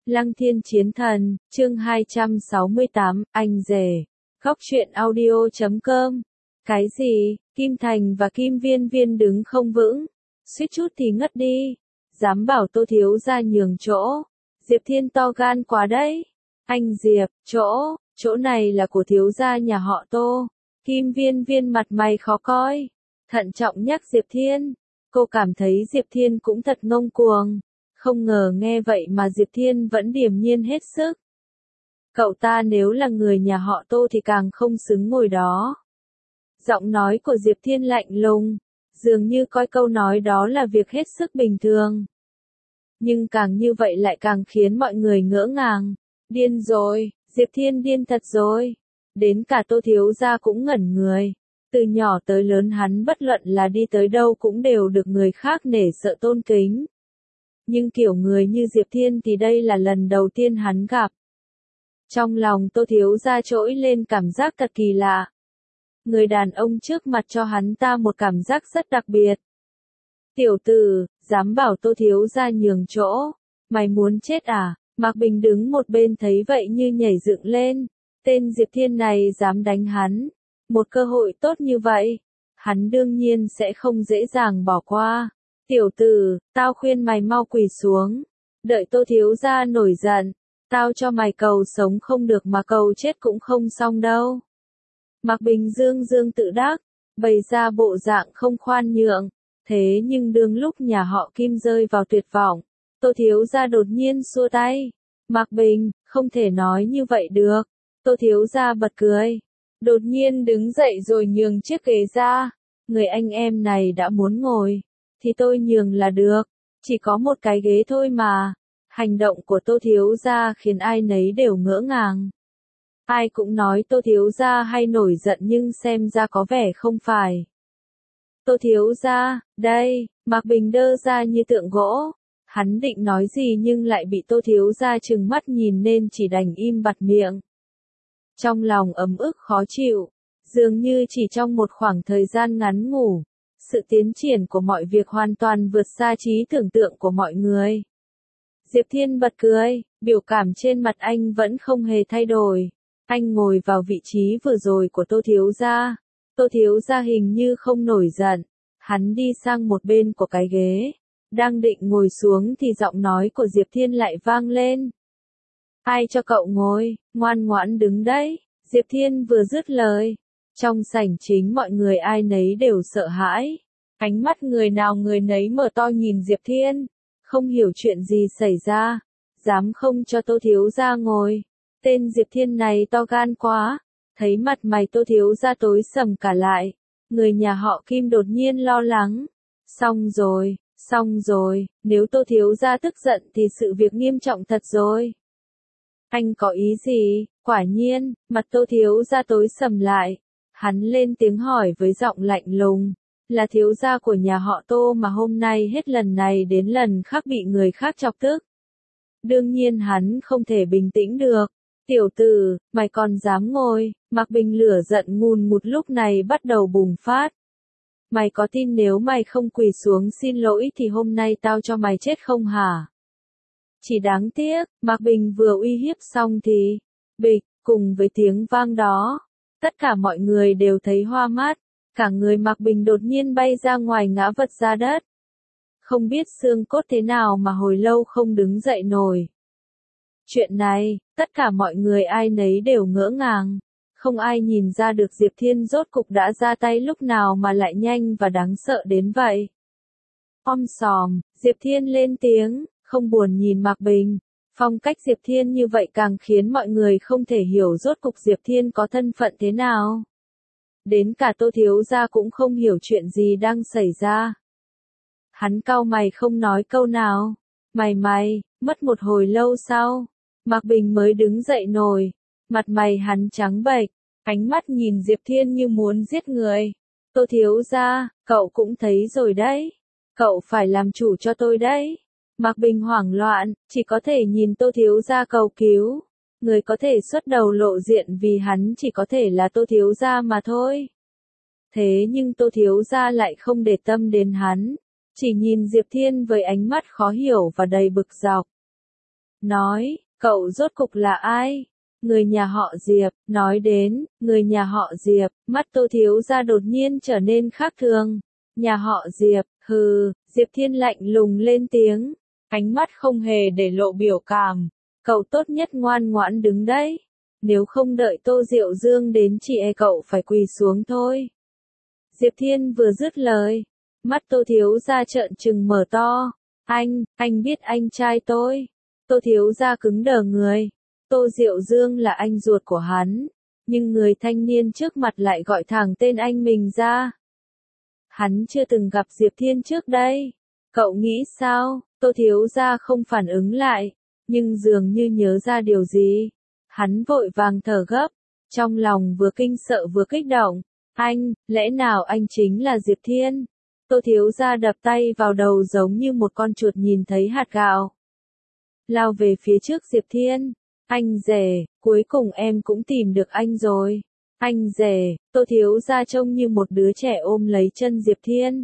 Lăng Thiên Chiến Thần, chương 268, anh rể. Góc truyện audio.com. Cái gì, Kim Thành và Kim Viên Viên đứng không vững, suýt chút thì ngất đi. Dám bảo Tô thiếu gia nhường chỗ. Diệp Thiên to gan quá đấy. Anh Diệp, chỗ này là của thiếu gia nhà họ Tô. Kim Viên Viên mặt mày khó coi, thận trọng nhắc Diệp Thiên. Cô cảm thấy Diệp Thiên cũng thật ngông cuồng. Không ngờ nghe vậy mà Diệp Thiên vẫn điềm nhiên hết sức. Cậu ta nếu là người nhà họ Tô thì càng không xứng ngồi đó. Giọng nói của Diệp Thiên lạnh lùng, dường như coi câu nói đó là việc hết sức bình thường. Nhưng càng như vậy lại càng khiến mọi người ngỡ ngàng. Điên rồi, Diệp Thiên điên thật rồi. Đến cả Tô thiếu gia cũng ngẩn người. Từ nhỏ tới lớn hắn bất luận là đi tới đâu cũng đều được người khác nể sợ tôn kính. Nhưng kiểu người như Diệp Thiên thì đây là lần đầu tiên hắn gặp. Trong lòng Tô thiếu gia trỗi lên cảm giác thật kỳ lạ. Người đàn ông trước mặt cho hắn ta một cảm giác rất đặc biệt. Tiểu tử, dám bảo Tô thiếu gia nhường chỗ, mày muốn chết à? Mạc Bình đứng một bên thấy vậy như nhảy dựng lên. Tên Diệp Thiên này dám đánh hắn. Một cơ hội tốt như vậy, hắn đương nhiên sẽ không dễ dàng bỏ qua. Tiểu tử, tao khuyên mày mau quỳ xuống. Đợi Tô thiếu gia nổi giận, tao cho mày cầu sống không được mà cầu chết cũng không xong đâu. Mạc Bình dương dương tự đắc, bày ra bộ dạng không khoan nhượng. Thế nhưng đương lúc nhà họ Kim rơi vào tuyệt vọng, Tô thiếu gia đột nhiên xua tay. Mạc Bình, không thể nói như vậy được. Tô thiếu gia bật cười. Đột nhiên đứng dậy rồi nhường chiếc ghế ra. Người anh em này đã muốn ngồi, thì tôi nhường là được. Chỉ có một cái ghế thôi mà. Hành động của Tô thiếu gia khiến ai nấy đều ngỡ ngàng. Ai cũng nói Tô thiếu gia hay nổi giận nhưng xem ra có vẻ không phải. Tô thiếu gia, đây, Mạc Bình đơ ra như tượng gỗ. Hắn định nói gì nhưng lại bị Tô thiếu gia trừng mắt nhìn nên chỉ đành im bặt miệng. Trong lòng ấm ức khó chịu, dường như chỉ trong một khoảng thời gian ngắn ngủi, sự tiến triển của mọi việc hoàn toàn vượt xa trí tưởng tượng của mọi người. Diệp Thiên bật cười, biểu cảm trên mặt anh vẫn không hề thay đổi. Anh ngồi vào vị trí vừa rồi của Tô thiếu gia. Tô thiếu gia hình như không nổi giận. Hắn đi sang một bên của cái ghế. Đang định ngồi xuống thì giọng nói của Diệp Thiên lại vang lên. Ai cho cậu ngồi, ngoan ngoãn đứng đấy. Diệp Thiên vừa dứt lời. Trong sảnh chính mọi người ai nấy đều sợ hãi. Ánh mắt người nào người nấy mở to nhìn Diệp Thiên. Không hiểu chuyện gì xảy ra. Dám không cho Tô thiếu gia ngồi. Tên Diệp Thiên này to gan quá. Thấy mặt mày Tô thiếu gia tối sầm cả lại. Người nhà họ Kim đột nhiên lo lắng. Xong rồi, nếu Tô thiếu gia tức giận thì sự việc nghiêm trọng thật rồi. Anh có ý gì? Quả nhiên, mặt Tô thiếu gia tối sầm lại. Hắn lên tiếng hỏi với giọng lạnh lùng. Là thiếu gia của nhà họ Tô mà hôm nay hết lần này đến lần khác bị người khác chọc tức. Đương nhiên hắn không thể bình tĩnh được. Tiểu tử, mày còn dám ngồi? Mạc Bình lửa giận ngùn ngụt lúc này bắt đầu bùng phát. Mày có tin nếu mày không quỳ xuống xin lỗi thì hôm nay tao cho mày chết không hả? Chỉ đáng tiếc, Mạc Bình vừa uy hiếp xong thì, bịch, cùng với tiếng vang đó, tất cả mọi người đều thấy hoa mắt, cả người Mạc Bình đột nhiên bay ra ngoài ngã vật ra đất. Không biết xương cốt thế nào mà hồi lâu không đứng dậy nổi. Chuyện này, tất cả mọi người ai nấy đều ngỡ ngàng. Không ai nhìn ra được Diệp Thiên rốt cục đã ra tay lúc nào mà lại nhanh và đáng sợ đến vậy. Om sòm, Diệp Thiên lên tiếng, không buồn nhìn Mạc Bình. Phong cách Diệp Thiên như vậy càng khiến mọi người không thể hiểu rốt cục Diệp Thiên có thân phận thế nào. Đến cả Tô thiếu gia cũng không hiểu chuyện gì đang xảy ra. Hắn cau mày không nói câu nào. Mày, mất một hồi lâu sau, Mạc Bình mới đứng dậy nổi. Mặt mày hắn trắng bệch, ánh mắt nhìn Diệp Thiên như muốn giết người. Tô thiếu gia, cậu cũng thấy rồi đấy. Cậu phải làm chủ cho tôi đấy. Mạc Bình hoảng loạn, chỉ có thể nhìn Tô thiếu gia cầu cứu. Người có thể xuất đầu lộ diện vì hắn chỉ có thể là Tô thiếu gia mà thôi. Thế nhưng Tô thiếu gia lại không để tâm đến hắn. Chỉ nhìn Diệp Thiên với ánh mắt khó hiểu và đầy bực dọc. nói, cậu rốt cục là ai? Người nhà họ Diệp, nói đến, người nhà họ Diệp, mắt Tô thiếu gia đột nhiên trở nên khác thường. Nhà họ Diệp, hừ, Diệp Thiên lạnh lùng lên tiếng, ánh mắt không hề để lộ biểu cảm. Cậu tốt nhất ngoan ngoãn đứng đấy. Nếu không đợi Tô Diệu Dương đến chị cậu phải quỳ xuống thôi. Diệp Thiên vừa dứt lời, mắt Tô thiếu gia trợn trừng mở to. Anh biết anh trai tôi. Tô thiếu gia cứng đờ người. Tô Diệu Dương là anh ruột của hắn, nhưng người thanh niên trước mặt lại gọi thẳng tên anh mình ra. Hắn chưa từng gặp Diệp Thiên trước đây. Cậu nghĩ sao? Tô thiếu gia không phản ứng lại, nhưng dường như nhớ ra điều gì. Hắn vội vàng thở gấp, trong lòng vừa kinh sợ vừa kích động. Lẽ nào anh chính là Diệp Thiên? Tô thiếu gia đập tay vào đầu giống như một con chuột nhìn thấy hạt gạo. Lao về phía trước Diệp Thiên. Anh rể, cuối cùng em cũng tìm được anh rồi. Anh rể, Tô thiếu gia trông như một đứa trẻ ôm lấy chân Diệp Thiên.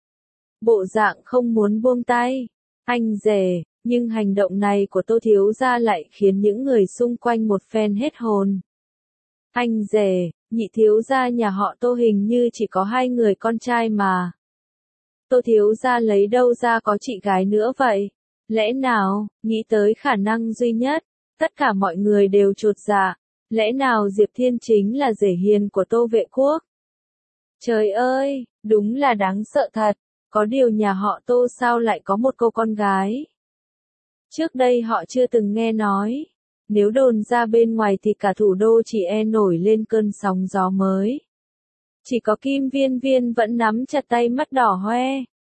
Bộ dạng không muốn buông tay. Anh rể, nhưng hành động này của Tô thiếu gia lại khiến những người xung quanh một phen hết hồn. Anh rể, nhị thiếu gia nhà họ Tô hình như chỉ có 2 người con trai mà. Tô thiếu gia lấy đâu ra có chị gái nữa vậy? Lẽ nào, nghĩ tới khả năng duy nhất, tất cả mọi người đều chột dạ. Lẽ nào Diệp Thiên chính là rể hiền của Tô Vệ Quốc? Trời ơi, đúng là đáng sợ thật. Có điều nhà họ Tô sao lại có một cô con gái? Trước đây họ chưa từng nghe nói. Nếu đồn ra bên ngoài thì cả thủ đô chỉ nổi lên cơn sóng gió mới. Chỉ có Kim Viên Viên vẫn nắm chặt tay mắt đỏ hoe.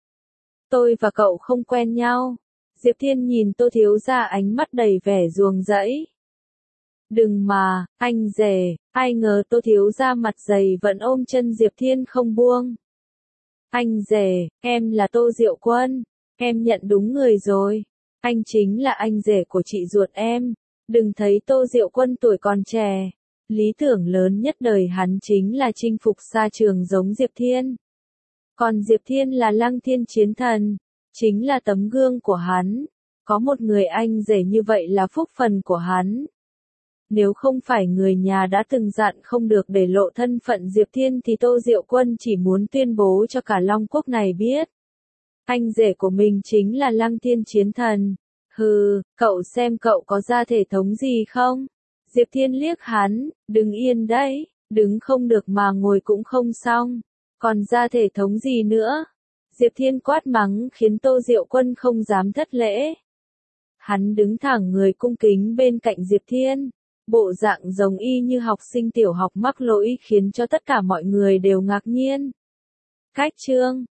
Tôi và cậu không quen nhau. Diệp Thiên nhìn Tô thiếu gia ánh mắt đầy vẻ ruồng rẫy. Đừng mà, anh rể, ai ngờ Tô thiếu gia mặt dày vẫn ôm chân Diệp Thiên không buông. Anh rể, em là Tô Diệu Quân, em nhận đúng người rồi. Anh chính là anh rể của chị ruột em. Đừng thấy Tô Diệu Quân tuổi còn trẻ, lý tưởng lớn nhất đời hắn chính là chinh phục sa trường giống Diệp Thiên. Còn Diệp Thiên là Lăng Thiên chiến thần, chính là tấm gương của hắn. Có một người anh rể như vậy là phúc phần của hắn. Nếu không phải người nhà đã từng dặn không được để lộ thân phận Diệp Thiên thì Tô Diệu Quân chỉ muốn tuyên bố cho cả Long Quốc này biết. Anh rể của mình chính là Lăng Thiên chiến thần. Hừ, cậu xem cậu có ra thể thống gì không? Diệp Thiên liếc hắn, đứng yên đấy, đứng không được mà ngồi cũng không xong. Còn ra thể thống gì nữa? Diệp Thiên quát mắng khiến Tô Diệu Quân không dám thất lễ. Hắn đứng thẳng người cung kính bên cạnh Diệp Thiên. Bộ dạng giống y như học sinh tiểu học mắc lỗi khiến cho tất cả mọi người đều ngạc nhiên. Cách chương